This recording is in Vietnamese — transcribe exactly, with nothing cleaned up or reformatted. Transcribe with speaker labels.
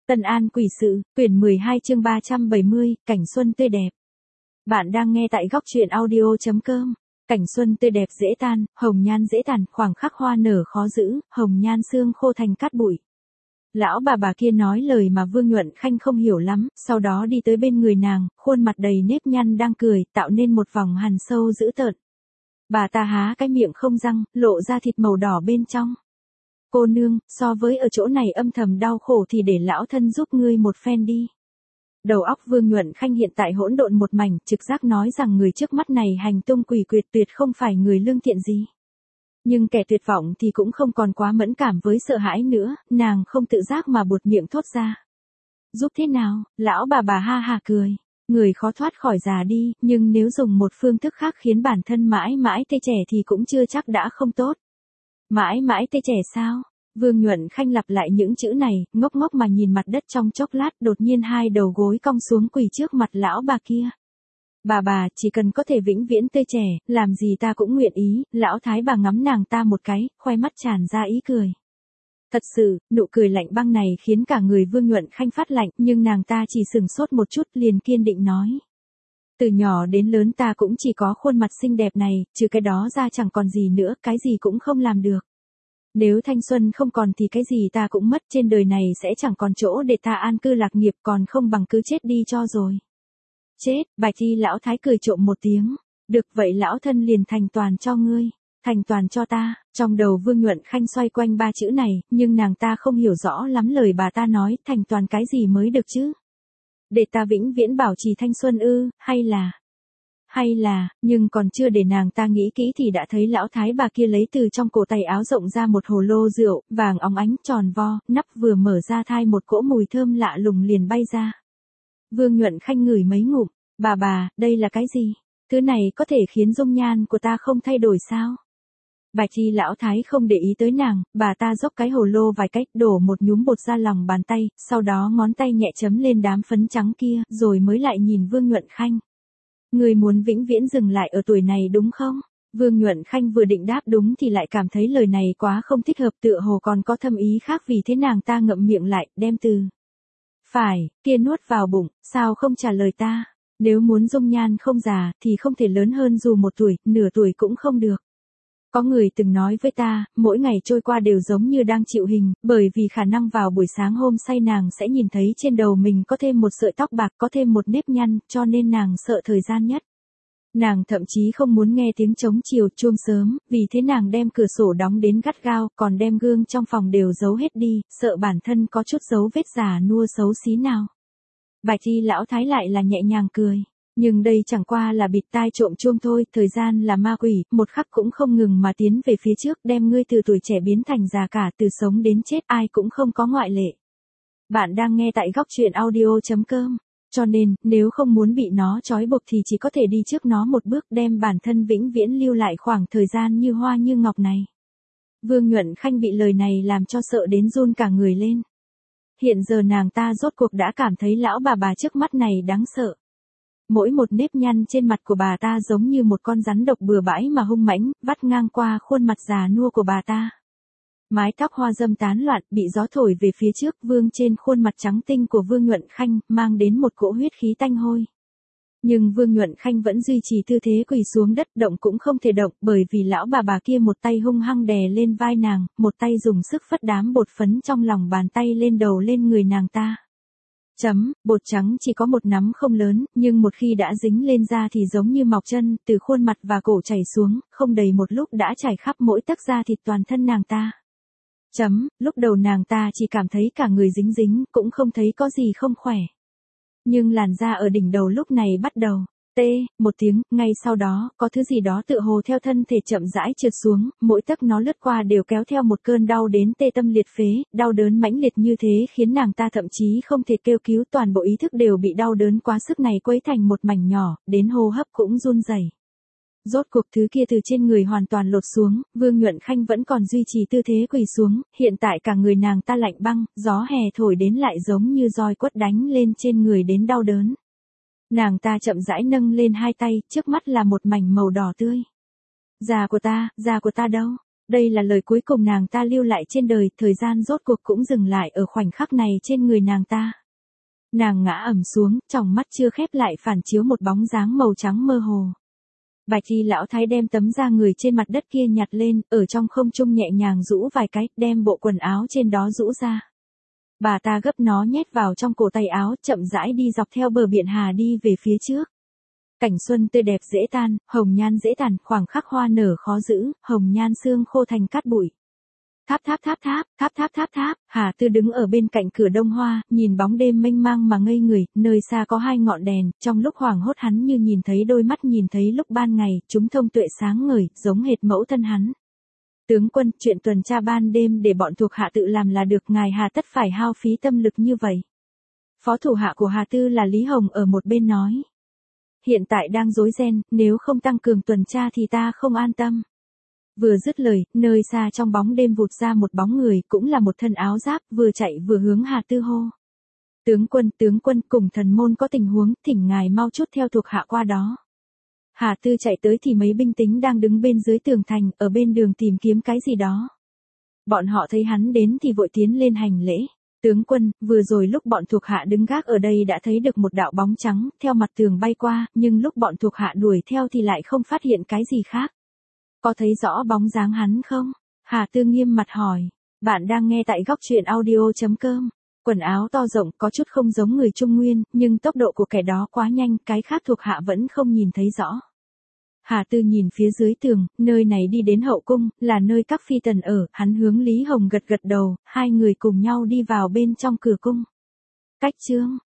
Speaker 1: Tân An quỷ sự, quyển mười hai chương ba trăm bảy mươi, cảnh xuân tươi đẹp. Bạn đang nghe tại góc truyện audio chấm com. Cảnh xuân tươi đẹp dễ tan, hồng nhan dễ tàn, khoảng khắc hoa nở khó giữ, hồng nhan xương khô thành cát bụi. Lão bà bà kia nói lời mà Vương Nhuận Khanh không hiểu lắm, sau đó đi tới bên người nàng, khuôn mặt đầy nếp nhăn đang cười, tạo nên một vòng hằn sâu dữ tợn. Bà ta há cái miệng không răng, lộ ra thịt màu đỏ bên trong. Cô nương, so với ở chỗ này âm thầm đau khổ thì để lão thân giúp ngươi một phen đi. Đầu óc Vương Nhuận Khanh hiện tại hỗn độn một mảnh, trực giác nói rằng người trước mắt này hành tung quỷ quyệt tuyệt không phải người lương thiện gì. Nhưng kẻ tuyệt vọng thì cũng không còn quá mẫn cảm với sợ hãi nữa, nàng không tự giác mà buột miệng thốt ra. Giúp thế nào? Lão bà bà ha ha cười. Người khó thoát khỏi già đi, nhưng nếu dùng một phương thức khác khiến bản thân mãi mãi tê trẻ thì cũng chưa chắc đã không tốt. Mãi mãi tê trẻ sao? Vương Nhuận Khanh lặp lại những chữ này, ngốc ngốc mà nhìn mặt đất trong chốc lát, đột nhiên hai đầu gối cong xuống quỳ trước mặt lão bà kia. Bà bà, chỉ cần có thể vĩnh viễn tươi trẻ, làm gì ta cũng nguyện ý. Lão thái bà ngắm nàng ta một cái, khoe mắt tràn ra ý cười. Thật sự, nụ cười lạnh băng này khiến cả người Vương Nhuận Khanh phát lạnh, nhưng nàng ta chỉ sừng sốt một chút liền kiên định nói. Từ nhỏ đến lớn ta cũng chỉ có khuôn mặt xinh đẹp này, trừ cái đó ra chẳng còn gì nữa, cái gì cũng không làm được. Nếu thanh xuân không còn thì cái gì ta cũng mất, trên đời này sẽ chẳng còn chỗ để ta an cư lạc nghiệp, còn không bằng cứ chết đi cho rồi. Chết, Bạch Y lão thái cười trộm một tiếng. Được vậy lão thân liền thành toàn cho ngươi. Thành toàn cho ta. Trong đầu Vương Nhuận Khanh xoay quanh ba chữ này, nhưng nàng ta không hiểu rõ lắm lời bà ta nói, thành toàn cái gì mới được chứ? Để ta vĩnh viễn bảo trì thanh xuân ư, hay là... Hay là, nhưng còn chưa để nàng ta nghĩ kỹ thì đã thấy lão thái bà kia lấy từ trong cổ tay áo rộng ra một hồ lô rượu, vàng óng ánh tròn vo, nắp vừa mở ra thai một cỗ mùi thơm lạ lùng liền bay ra. Vương Nhuận Khanh ngửi mấy ngụm, bà bà, đây là cái gì? Thứ này có thể khiến dung nhan của ta không thay đổi sao? Bạch Y lão thái không để ý tới nàng, bà ta dốc cái hồ lô vài cách, đổ một nhúm bột ra lòng bàn tay, sau đó ngón tay nhẹ chấm lên đám phấn trắng kia, rồi mới lại nhìn Vương Nhuận Khanh. Người muốn vĩnh viễn dừng lại ở tuổi này đúng không? Vương Nhuận Khanh vừa định đáp đúng thì lại cảm thấy lời này quá không thích hợp, tựa hồ còn có thâm ý khác, vì thế nàng ta ngậm miệng lại, đem từ phải kia nuốt vào bụng. Sao không trả lời ta? Nếu muốn dung nhan không già thì không thể lớn hơn dù một tuổi, nửa tuổi cũng không được. Có người từng nói với ta, mỗi ngày trôi qua đều giống như đang chịu hình, bởi vì khả năng vào buổi sáng hôm say nàng sẽ nhìn thấy trên đầu mình có thêm một sợi tóc bạc, có thêm một nếp nhăn, cho nên nàng sợ thời gian nhất. Nàng thậm chí không muốn nghe tiếng trống chiều chuông sớm, vì thế nàng đem cửa sổ đóng đến gắt gao, còn đem gương trong phòng đều giấu hết đi, sợ bản thân có chút dấu vết già nua xấu xí nào. Bạch Y lão thái lại là nhẹ nhàng cười. Nhưng đây chẳng qua là bịt tai trộm chuông thôi, thời gian là ma quỷ, một khắc cũng không ngừng mà tiến về phía trước, đem ngươi từ tuổi trẻ biến thành già cả, từ sống đến chết, ai cũng không có ngoại lệ. Bạn đang nghe tại góc truyện audio chấm com. Cho nên, nếu không muốn bị nó trói buộc thì chỉ có thể đi trước nó một bước, đem bản thân vĩnh viễn lưu lại khoảng thời gian như hoa như ngọc này. Vương Nhuận Khanh bị lời này làm cho sợ đến run cả người lên. Hiện giờ nàng ta rốt cuộc đã cảm thấy lão bà bà trước mắt này đáng sợ. Mỗi một nếp nhăn trên mặt của bà ta giống như một con rắn độc bừa bãi mà hung mãnh, vắt ngang qua khuôn mặt già nua của bà ta. Mái tóc hoa râm tán loạn, bị gió thổi về phía trước, vương trên khuôn mặt trắng tinh của Vương Nhuận Khanh, mang đến một cỗ huyết khí tanh hôi. Nhưng Vương Nhuận Khanh vẫn duy trì tư thế quỳ xuống đất, động cũng không thể động, bởi vì lão bà bà kia một tay hung hăng đè lên vai nàng, một tay dùng sức phất đám bột phấn trong lòng bàn tay lên đầu lên người nàng ta. Chấm, bột trắng chỉ có một nắm không lớn, nhưng một khi đã dính lên da thì giống như mọc chân, từ khuôn mặt và cổ chảy xuống, không đầy một lúc đã chảy khắp mỗi tấc da thịt toàn thân nàng ta. Chấm, lúc đầu nàng ta chỉ cảm thấy cả người dính dính, cũng không thấy có gì không khỏe. Nhưng làn da ở đỉnh đầu lúc này bắt đầu, tê, một tiếng, ngay sau đó, có thứ gì đó tựa hồ theo thân thể chậm rãi trượt xuống, mỗi tấc nó lướt qua đều kéo theo một cơn đau đến tê tâm liệt phế, đau đớn mãnh liệt như thế khiến nàng ta thậm chí không thể kêu cứu, toàn bộ ý thức đều bị đau đớn quá sức này quấy thành một mảnh nhỏ, đến hô hấp cũng run rẩy. Rốt cuộc thứ kia từ trên người hoàn toàn lột xuống, Vương Nhuận Khanh vẫn còn duy trì tư thế quỳ xuống, hiện tại cả người nàng ta lạnh băng, gió hè thổi đến lại giống như roi quất đánh lên trên người đến đau đớn. Nàng ta chậm rãi nâng lên hai tay, trước mắt là một mảnh màu đỏ tươi. Da của ta, da của ta đâu? Đây là lời cuối cùng nàng ta lưu lại trên đời, thời gian rốt cuộc cũng dừng lại ở khoảnh khắc này trên người nàng ta. Nàng ngã ầm xuống, tròng mắt chưa khép lại phản chiếu một bóng dáng màu trắng mơ hồ. Bạch y lão thái đem tấm da người trên mặt đất kia nhặt lên, ở trong không trung nhẹ nhàng rũ vài cái, đem bộ quần áo trên đó rũ ra. Bà ta gấp nó nhét vào trong cổ tay áo, chậm rãi đi dọc theo bờ biển Hà đi về phía trước. Cảnh xuân tươi đẹp dễ tan, hồng nhan dễ tàn, khoảng khắc hoa nở khó giữ, hồng nhan xương khô thành cát bụi. Tháp tháp tháp tháp, tháp tháp tháp tháp, Hà Tư đứng ở bên cạnh cửa đông hoa, nhìn bóng đêm mênh mang mà ngây người, nơi xa có hai ngọn đèn, trong lúc hoảng hốt hắn như nhìn thấy đôi mắt nhìn thấy lúc ban ngày, chúng thông tuệ sáng ngời, giống hệt mẫu thân hắn. Tướng quân, chuyện tuần tra ban đêm để bọn thuộc hạ tự làm là được, ngài hà tất phải hao phí tâm lực như vậy. Phó thủ hạ của Hà Tư là Lý Hồng ở một bên nói. Hiện tại đang rối ren, nếu không tăng cường tuần tra thì ta không an tâm. Vừa dứt lời, nơi xa trong bóng đêm vụt ra một bóng người, cũng là một thân áo giáp, vừa chạy vừa hướng Hà Tư hô. Tướng quân, tướng quân, cùng thần môn có tình huống, thỉnh ngài mau chút theo thuộc hạ qua đó. Hà Tư chạy tới thì mấy binh lính đang đứng bên dưới tường thành, ở bên đường tìm kiếm cái gì đó. Bọn họ thấy hắn đến thì vội tiến lên hành lễ. Tướng quân, vừa rồi lúc bọn thuộc hạ đứng gác ở đây đã thấy được một đạo bóng trắng, theo mặt tường bay qua, nhưng lúc bọn thuộc hạ đuổi theo thì lại không phát hiện cái gì khác. Có thấy rõ bóng dáng hắn không? Hà Tư nghiêm mặt hỏi. Bạn đang nghe tại góc truyện audio chấm com. Quần áo to rộng có chút không giống người Trung Nguyên, nhưng tốc độ của kẻ đó quá nhanh, cái khác thuộc hạ vẫn không nhìn thấy rõ. Hà Tư nhìn phía dưới tường, nơi này đi đến hậu cung, là nơi các phi tần ở, hắn hướng Lý Hồng gật gật đầu, hai người cùng nhau đi vào bên trong cửa cung. Cách chương